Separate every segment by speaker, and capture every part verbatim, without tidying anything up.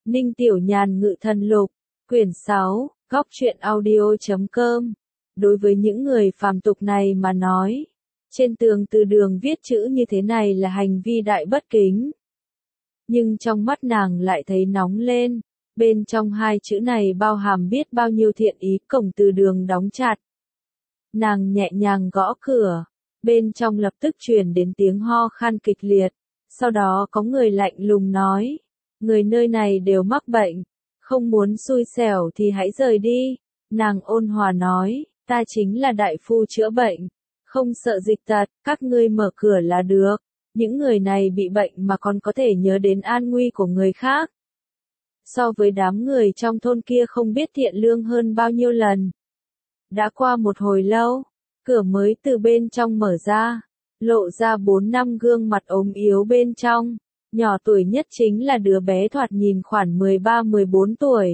Speaker 1: Ninh Tiểu Nhàn Ngự Thần Lục, quyển sáu, góc truyện audio.com. Đối với những người phàm tục này mà nói, trên tường từ đường viết chữ như thế này là hành vi đại bất kính. Nhưng trong mắt nàng lại thấy nóng lên, bên trong hai chữ này bao hàm biết bao nhiêu thiện ý. Cổng từ đường đóng chặt. Nàng nhẹ nhàng gõ cửa, bên trong lập tức truyền đến tiếng ho khan kịch liệt, sau đó có người lạnh lùng nói, người nơi này đều mắc bệnh, không muốn xui xẻo thì hãy rời đi. Nàng ôn hòa nói, ta chính là đại phu chữa bệnh, không sợ dịch tật, các ngươi mở cửa là được. Những người này bị bệnh mà còn có thể nhớ đến an nguy của người khác. So với đám người trong thôn kia không biết thiện lương hơn bao nhiêu lần. Đã qua một hồi lâu, cửa mới từ bên trong mở ra, lộ ra bốn năm gương mặt ốm yếu bên trong. Nhỏ tuổi nhất chính là đứa bé thoạt nhìn khoảng mười ba mười bốn tuổi.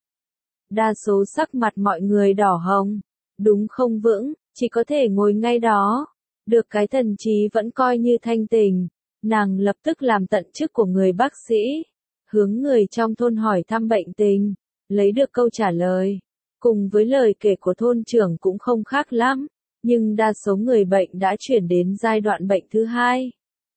Speaker 1: Đa số sắc mặt mọi người đỏ hồng, đúng không vững, chỉ có thể ngồi ngay đó. Được cái thần trí vẫn coi như thanh tỉnh, nàng lập tức làm tận chức của người bác sĩ, hướng người trong thôn hỏi thăm bệnh tình, lấy được câu trả lời. Cùng với lời kể của thôn trưởng cũng không khác lắm, nhưng đa số người bệnh đã chuyển đến giai đoạn bệnh thứ hai.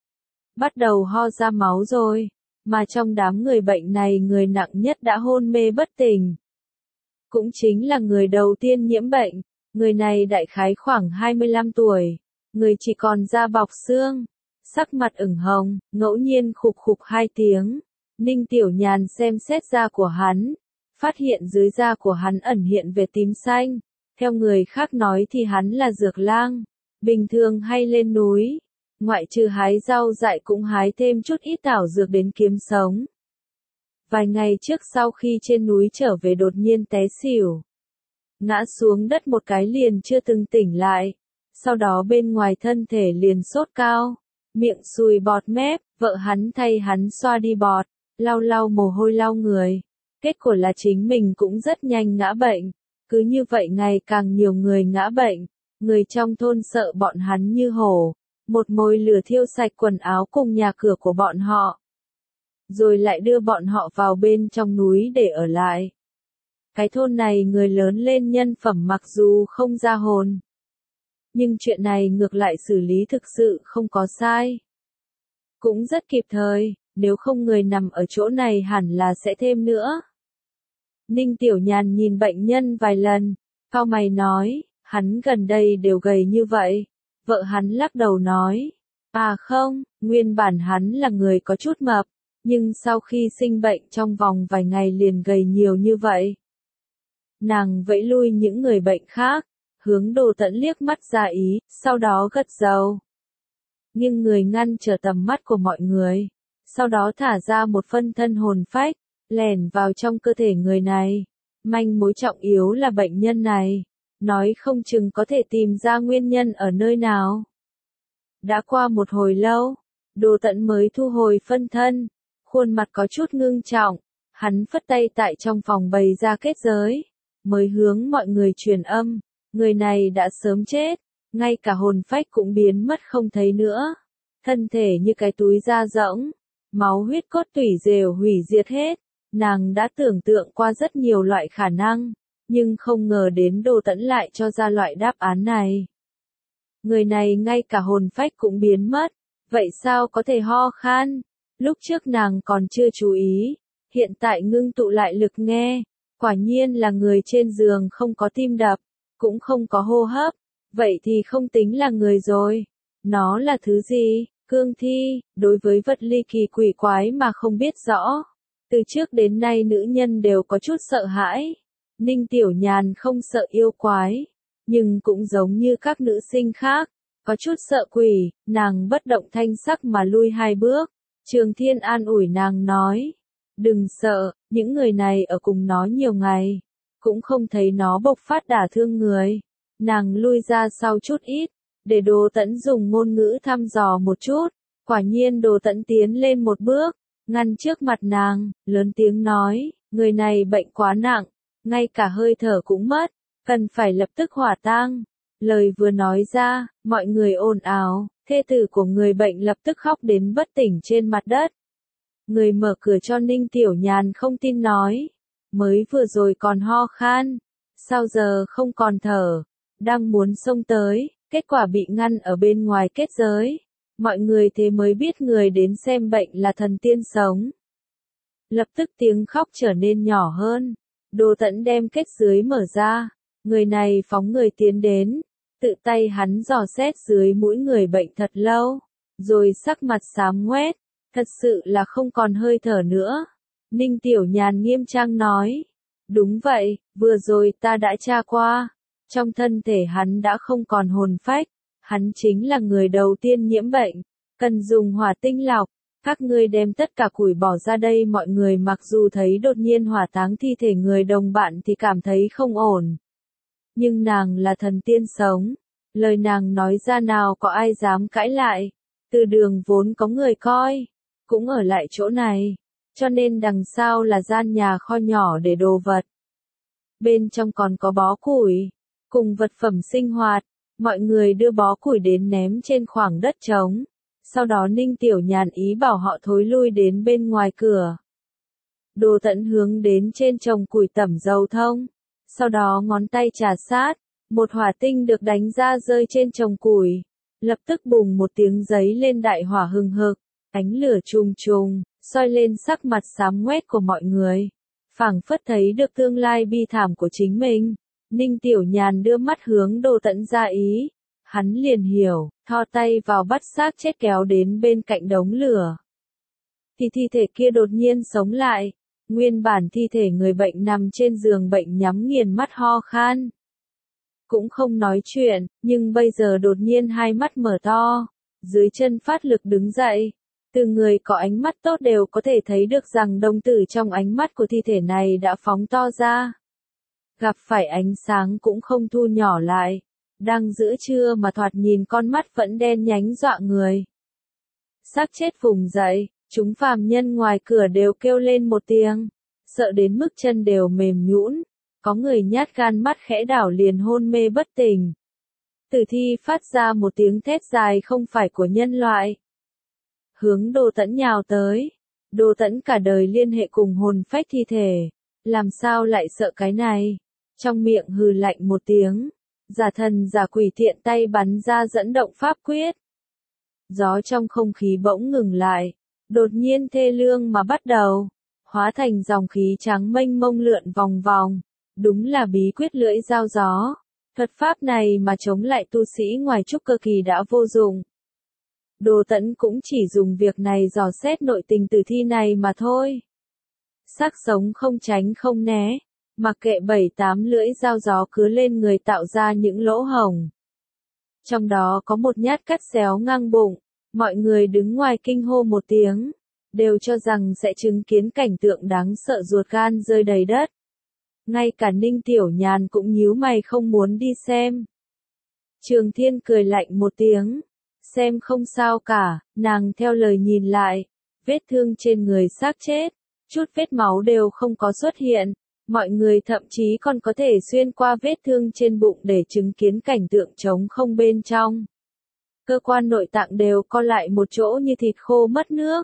Speaker 1: Bắt đầu ho ra máu rồi, mà trong đám người bệnh này người nặng nhất đã hôn mê bất tỉnh. Cũng chính là người đầu tiên nhiễm bệnh, người này đại khái khoảng hai mươi lăm tuổi, người chỉ còn da bọc xương, sắc mặt ửng hồng, ngẫu nhiên khục khục hai tiếng. Ninh Tiểu Nhàn xem xét da của hắn, phát hiện dưới da của hắn ẩn hiện về tím xanh. Theo người khác nói thì hắn là dược lang, bình thường hay lên núi, ngoại trừ hái rau dại cũng hái thêm chút ít thảo dược đến kiếm sống. Vài ngày trước sau khi trên núi trở về đột nhiên té xỉu, ngã xuống đất một cái liền chưa từng tỉnh lại, sau đó bên ngoài thân thể liền sốt cao, miệng sùi bọt mép, vợ hắn thay hắn xoa đi bọt, lau lau mồ hôi lau người. Kết quả là chính mình cũng rất nhanh ngã bệnh, cứ như vậy ngày càng nhiều người ngã bệnh, người trong thôn sợ bọn hắn như hổ, một mồi lửa thiêu sạch quần áo cùng nhà cửa của bọn họ, rồi lại đưa bọn họ vào bên trong núi để ở lại. Cái thôn này người lớn lên nhân phẩm mặc dù không ra hồn, nhưng chuyện này ngược lại xử lý thực sự không có sai. Cũng rất kịp thời, nếu không người nằm ở chỗ này hẳn là sẽ thêm nữa. Ninh Tiểu Nhàn nhìn bệnh nhân vài lần, cau mày nói, hắn gần đây đều gầy như vậy. Vợ hắn lắc đầu nói, à không, nguyên bản hắn là người có chút mập, nhưng sau khi sinh bệnh trong vòng vài ngày liền gầy nhiều như vậy. Nàng vẫy lui những người bệnh khác, hướng Đồ Tẫn liếc mắt ra ý, sau đó gật đầu. Nhưng người ngăn trở tầm mắt của mọi người, sau đó thả ra một phân thân hồn phách, lẻn vào trong cơ thể người này. Manh mối trọng yếu là bệnh nhân này, nói không chừng có thể tìm ra nguyên nhân ở nơi nào. Đã qua một hồi lâu, Đồ Tẫn mới thu hồi phân thân, khuôn mặt có chút ngưng trọng, hắn phất tay tại trong phòng bày ra kết giới, mới hướng mọi người truyền âm, người này đã sớm chết, ngay cả hồn phách cũng biến mất không thấy nữa, thân thể như cái túi da rỗng, máu huyết cốt tủy đều hủy diệt hết. Nàng đã tưởng tượng qua rất nhiều loại khả năng, nhưng không ngờ đến Đồ Tẫn lại cho ra loại đáp án này. Người này ngay cả hồn phách cũng biến mất, vậy sao có thể ho khan? Lúc trước nàng còn chưa chú ý, hiện tại ngưng tụ lại lực nghe, quả nhiên là người trên giường không có tim đập, cũng không có hô hấp, vậy thì không tính là người rồi. Nó là thứ gì? Cương thi, đối với vật ly kỳ quỷ quái mà không biết rõ. Từ trước đến nay nữ nhân đều có chút sợ hãi. Ninh Tiểu Nhàn không sợ yêu quái, nhưng cũng giống như các nữ sinh khác, có chút sợ quỷ. Nàng bất động thanh sắc mà lui hai bước. Trường Thiên an ủi nàng nói, đừng sợ, những người này ở cùng nó nhiều ngày, cũng không thấy nó bộc phát đả thương người. Nàng lui ra sau chút ít, để Đồ Tẫn dùng ngôn ngữ thăm dò một chút. Quả nhiên Đồ Tẫn tiến lên một bước, ngăn trước mặt nàng, lớn tiếng nói, người này bệnh quá nặng, ngay cả hơi thở cũng mất, cần phải lập tức hỏa tang. Lời vừa nói ra, mọi người ồn ào, thê tử của người bệnh lập tức khóc đến bất tỉnh trên mặt đất. Người mở cửa cho Ninh Tiểu Nhàn không tin nói. Mới vừa rồi còn ho khan. Sao giờ không còn thở? Đang muốn xông tới, kết quả bị ngăn ở bên ngoài kết giới. Mọi người thế mới biết người đến xem bệnh là thần tiên sống. Lập tức tiếng khóc trở nên nhỏ hơn. Đồ Tẫn đem kết dưới mở ra. Người này phóng người tiến đến. Tự tay hắn dò xét dưới mũi người bệnh thật lâu. Rồi sắc mặt xám ngoét. Thật sự là không còn hơi thở nữa. Ninh Tiểu Nhàn nghiêm trang nói. Đúng vậy, vừa rồi ta đã tra qua. Trong thân thể hắn đã không còn hồn phách. Hắn chính là người đầu tiên nhiễm bệnh. Cần dùng hỏa tinh lọc. Các ngươi đem tất cả củi bỏ ra đây. Mọi người mặc dù thấy đột nhiên hỏa táng thi thể người đồng bạn thì cảm thấy không ổn. Nhưng nàng là thần tiên sống. Lời nàng nói ra nào có ai dám cãi lại. Từ đường vốn có người coi. Cũng ở lại chỗ này. Cho nên đằng sau là gian nhà kho nhỏ để đồ vật. Bên trong còn có bó củi. Cùng vật phẩm sinh hoạt. Mọi người đưa bó củi đến ném trên khoảng đất trống. Sau đó Ninh Tiểu Nhàn ý bảo họ thối lui đến bên ngoài cửa. Đồ Tẫn hướng đến trên chồng củi tẩm dầu thông. Sau đó ngón tay trà sát. Một hỏa tinh được đánh ra rơi trên chồng củi. Lập tức bùng một tiếng giấy lên đại hỏa hừng hực. Ánh lửa trùng trùng, soi lên sắc mặt xám ngoét của mọi người. Phảng phất thấy được tương lai bi thảm của chính mình. Ninh Tiểu Nhàn đưa mắt hướng Đồ Tẫn ra ý. Hắn liền hiểu, thò tay vào bắt xác chết kéo đến bên cạnh đống lửa. Thì thi thể kia đột nhiên sống lại. Nguyên bản thi thể người bệnh nằm trên giường bệnh nhắm nghiền mắt ho khan. Cũng không nói chuyện, nhưng bây giờ đột nhiên hai mắt mở to. Dưới chân phát lực đứng dậy. Từ người có ánh mắt tốt đều có thể thấy được rằng đồng tử trong ánh mắt của thi thể này đã phóng to ra. Gặp phải ánh sáng cũng không thu nhỏ lại. Đang giữa trưa mà thoạt nhìn con mắt vẫn đen nhánh dọa người. Xác chết vùng dậy, chúng phàm nhân ngoài cửa đều kêu lên một tiếng. Sợ đến mức chân đều mềm nhũn. Có người nhát gan mắt khẽ đảo liền hôn mê bất tỉnh. Tử thi phát ra một tiếng thét dài không phải của nhân loại. Hướng Đồ Tẫn nhào tới. Đồ Tẫn cả đời liên hệ cùng hồn phách thi thể. Làm sao lại sợ cái này? Trong miệng hừ lạnh một tiếng. Giả thần giả quỷ thiện tay bắn ra dẫn động pháp quyết. Gió trong không khí bỗng ngừng lại. Đột nhiên thê lương mà bắt đầu. Hóa thành dòng khí trắng mênh mông lượn vòng vòng. Đúng là bí quyết lưỡi dao gió. Thuật pháp này mà chống lại tu sĩ ngoài trúc cơ kỳ đã vô dụng. Đồ Tẫn cũng chỉ dùng việc này dò xét nội tình tử thi này mà thôi. Xác sống không tránh không né, mặc kệ bảy tám lưỡi dao gió cứ lên người tạo ra những lỗ hổng. Trong đó có một nhát cắt xéo ngang bụng, mọi người đứng ngoài kinh hô một tiếng, đều cho rằng sẽ chứng kiến cảnh tượng đáng sợ ruột gan rơi đầy đất. Ngay cả Ninh Tiểu Nhàn cũng nhíu mày không muốn đi xem. Trường Thiên cười lạnh một tiếng. Xem không sao cả, nàng theo lời nhìn lại. Vết thương trên người xác chết. Chút vết máu đều không có xuất hiện. Mọi người thậm chí còn có thể xuyên qua vết thương trên bụng để chứng kiến cảnh tượng trống không bên trong. Cơ quan nội tạng đều co lại một chỗ như thịt khô mất nước.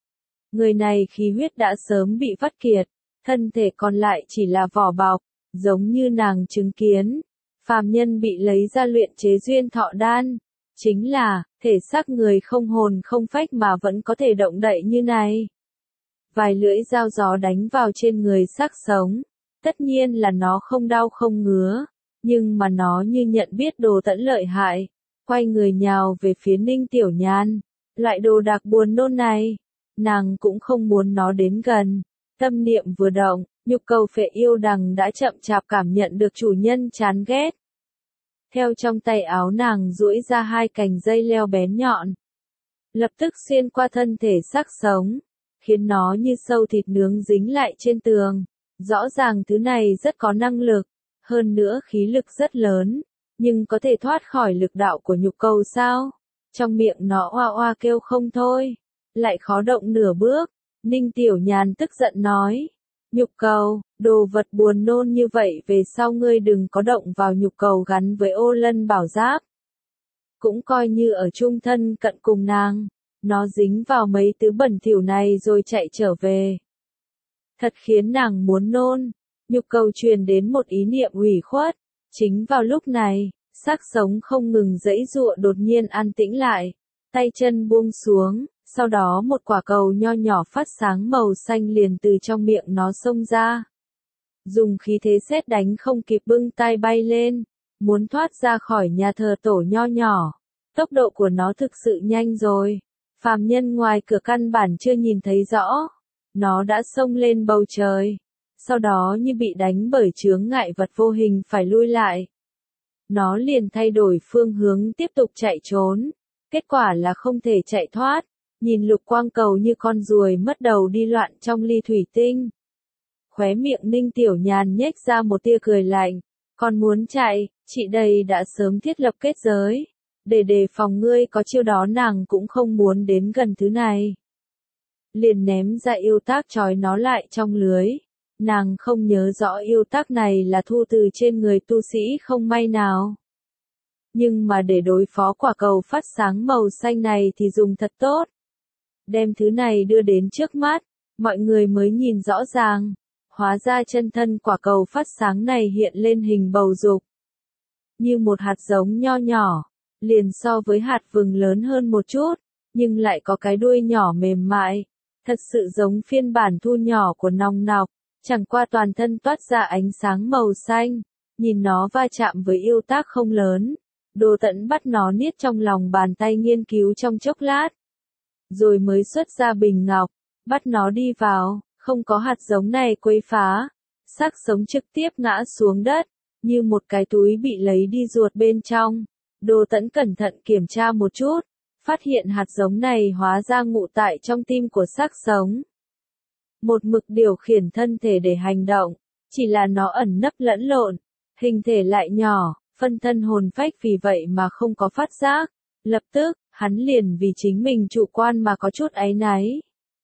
Speaker 1: Người này khí huyết đã sớm bị vắt kiệt. Thân thể còn lại chỉ là vỏ bọc, giống như nàng chứng kiến. Phàm nhân bị lấy ra luyện chế duyên thọ đan. Chính là, thể xác người không hồn không phách mà vẫn có thể động đậy như này. Vài lưỡi dao gió đánh vào trên người xác sống. Tất nhiên là nó không đau không ngứa. Nhưng mà nó như nhận biết Đồ Tẫn lợi hại. Quay người nhào về phía Ninh Tiểu Nhàn. Loại đồ đạc buồn nôn này. Nàng cũng không muốn nó đến gần. Tâm niệm vừa động, nhục cầu phệ yêu đằng đã chậm chạp cảm nhận được chủ nhân chán ghét. Theo trong tay áo nàng duỗi ra hai cành dây leo bén nhọn. Lập tức xuyên qua thân thể xác sống, khiến nó như sâu thịt nướng dính lại trên tường. Rõ ràng thứ này rất có năng lực, hơn nữa khí lực rất lớn, nhưng có thể thoát khỏi lực đạo của nhục cầu sao? Trong miệng nó oa oa kêu không thôi, lại khó động nửa bước. Ninh Tiểu Nhàn tức giận nói, nhục cầu, đồ vật buồn nôn như vậy về sau ngươi đừng có động vào nhục cầu gắn với ô lân bảo giáp. Cũng coi như ở chung thân cận cùng nàng. Nó dính vào mấy thứ bẩn thỉu này rồi chạy trở về. Thật khiến nàng muốn nôn, nhục cầu truyền đến một ý niệm ủy khuất. Chính vào lúc này, xác sống không ngừng giãy giụa đột nhiên an tĩnh lại, tay chân buông xuống, sau đó một quả cầu nho nhỏ phát sáng màu xanh liền từ trong miệng nó xông ra. Dùng khí thế sét đánh không kịp bưng tay bay lên, muốn thoát ra khỏi nhà thờ tổ nho nhỏ. Tốc độ của nó thực sự nhanh rồi, phàm nhân ngoài cửa căn bản chưa nhìn thấy rõ. Nó đã xông lên bầu trời, sau đó như bị đánh bởi chướng ngại vật vô hình phải lui lại. Nó liền thay đổi phương hướng tiếp tục chạy trốn, kết quả là không thể chạy thoát, nhìn lục quang cầu như con ruồi mất đầu đi loạn trong ly thủy tinh. Khóe miệng Ninh Tiểu Nhàn nhếch ra một tia cười lạnh, còn muốn chạy, chị đây đã sớm thiết lập kết giới, để đề phòng ngươi có chiêu đó nàng cũng không muốn đến gần thứ này. Liền ném ra yêu tác trói nó lại trong lưới. Nàng không nhớ rõ yêu tác này là thu từ trên người tu sĩ không may nào. Nhưng mà để đối phó quả cầu phát sáng màu xanh này thì dùng thật tốt. Đem thứ này đưa đến trước mắt, mọi người mới nhìn rõ ràng. Hóa ra chân thân quả cầu phát sáng này hiện lên hình bầu dục. Như một hạt giống nho nhỏ, liền so với hạt vừng lớn hơn một chút, nhưng lại có cái đuôi nhỏ mềm mại. Thật sự giống phiên bản thu nhỏ của nòng nọc, chẳng qua toàn thân toát ra ánh sáng màu xanh, nhìn nó va chạm với yêu tác không lớn. Đồ Tẫn bắt nó niết trong lòng bàn tay nghiên cứu trong chốc lát, rồi mới xuất ra bình ngọc, bắt nó đi vào, không có hạt giống này quấy phá, xác sống trực tiếp ngã xuống đất, như một cái túi bị lấy đi ruột bên trong. Đồ Tẫn cẩn thận kiểm tra một chút, phát hiện hạt giống này hóa ra ngụ tại trong tim của xác sống. Một mực điều khiển thân thể để hành động, chỉ là nó ẩn nấp lẫn lộn, hình thể lại nhỏ, phân thân hồn phách vì vậy mà không có phát giác. Lập tức, hắn liền vì chính mình chủ quan mà có chút áy náy.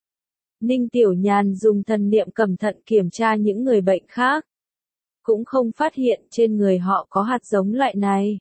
Speaker 1: Ninh Tiểu Nhàn dùng thần niệm cẩn thận kiểm tra những người bệnh khác, cũng không phát hiện trên người họ có hạt giống loại này.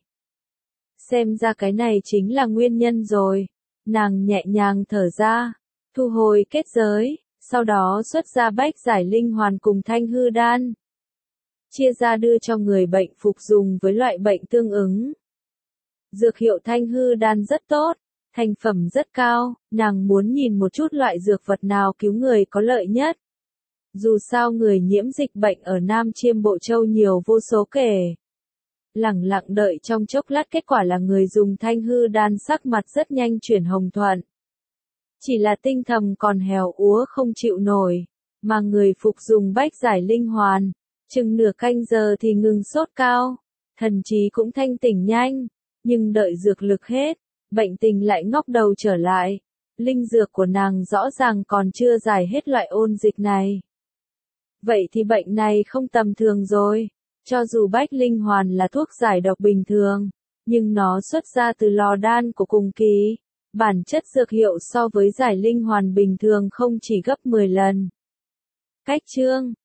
Speaker 1: Xem ra cái này chính là nguyên nhân rồi. Nàng nhẹ nhàng thở ra, thu hồi kết giới, sau đó xuất ra bách giải linh hoàn cùng thanh hư đan. Chia ra đưa cho người bệnh phục dùng với loại bệnh tương ứng. Dược hiệu thanh hư đan rất tốt, thành phẩm rất cao, nàng muốn nhìn một chút loại dược vật nào cứu người có lợi nhất. Dù sao người nhiễm dịch bệnh ở Nam Chiêm Bộ Châu nhiều vô số kể. Lẳng lặng đợi trong chốc lát kết quả là người dùng thanh hư đan sắc mặt rất nhanh chuyển hồng thuận. Chỉ là tinh thầm còn hèo úa không chịu nổi, mà người phục dùng bách giải linh hoàn, chừng nửa canh giờ thì ngừng sốt cao, thần trí cũng thanh tỉnh nhanh, nhưng đợi dược lực hết, bệnh tình lại ngóc đầu trở lại. Linh dược của nàng rõ ràng còn chưa giải hết loại ôn dịch này. Vậy thì bệnh này không tầm thường rồi. Cho dù bách linh hoàn là thuốc giải độc bình thường, nhưng nó xuất ra từ lò đan của cùng kỳ. Bản chất dược hiệu so với giải linh hoàn bình thường không chỉ gấp mười lần. Cách chương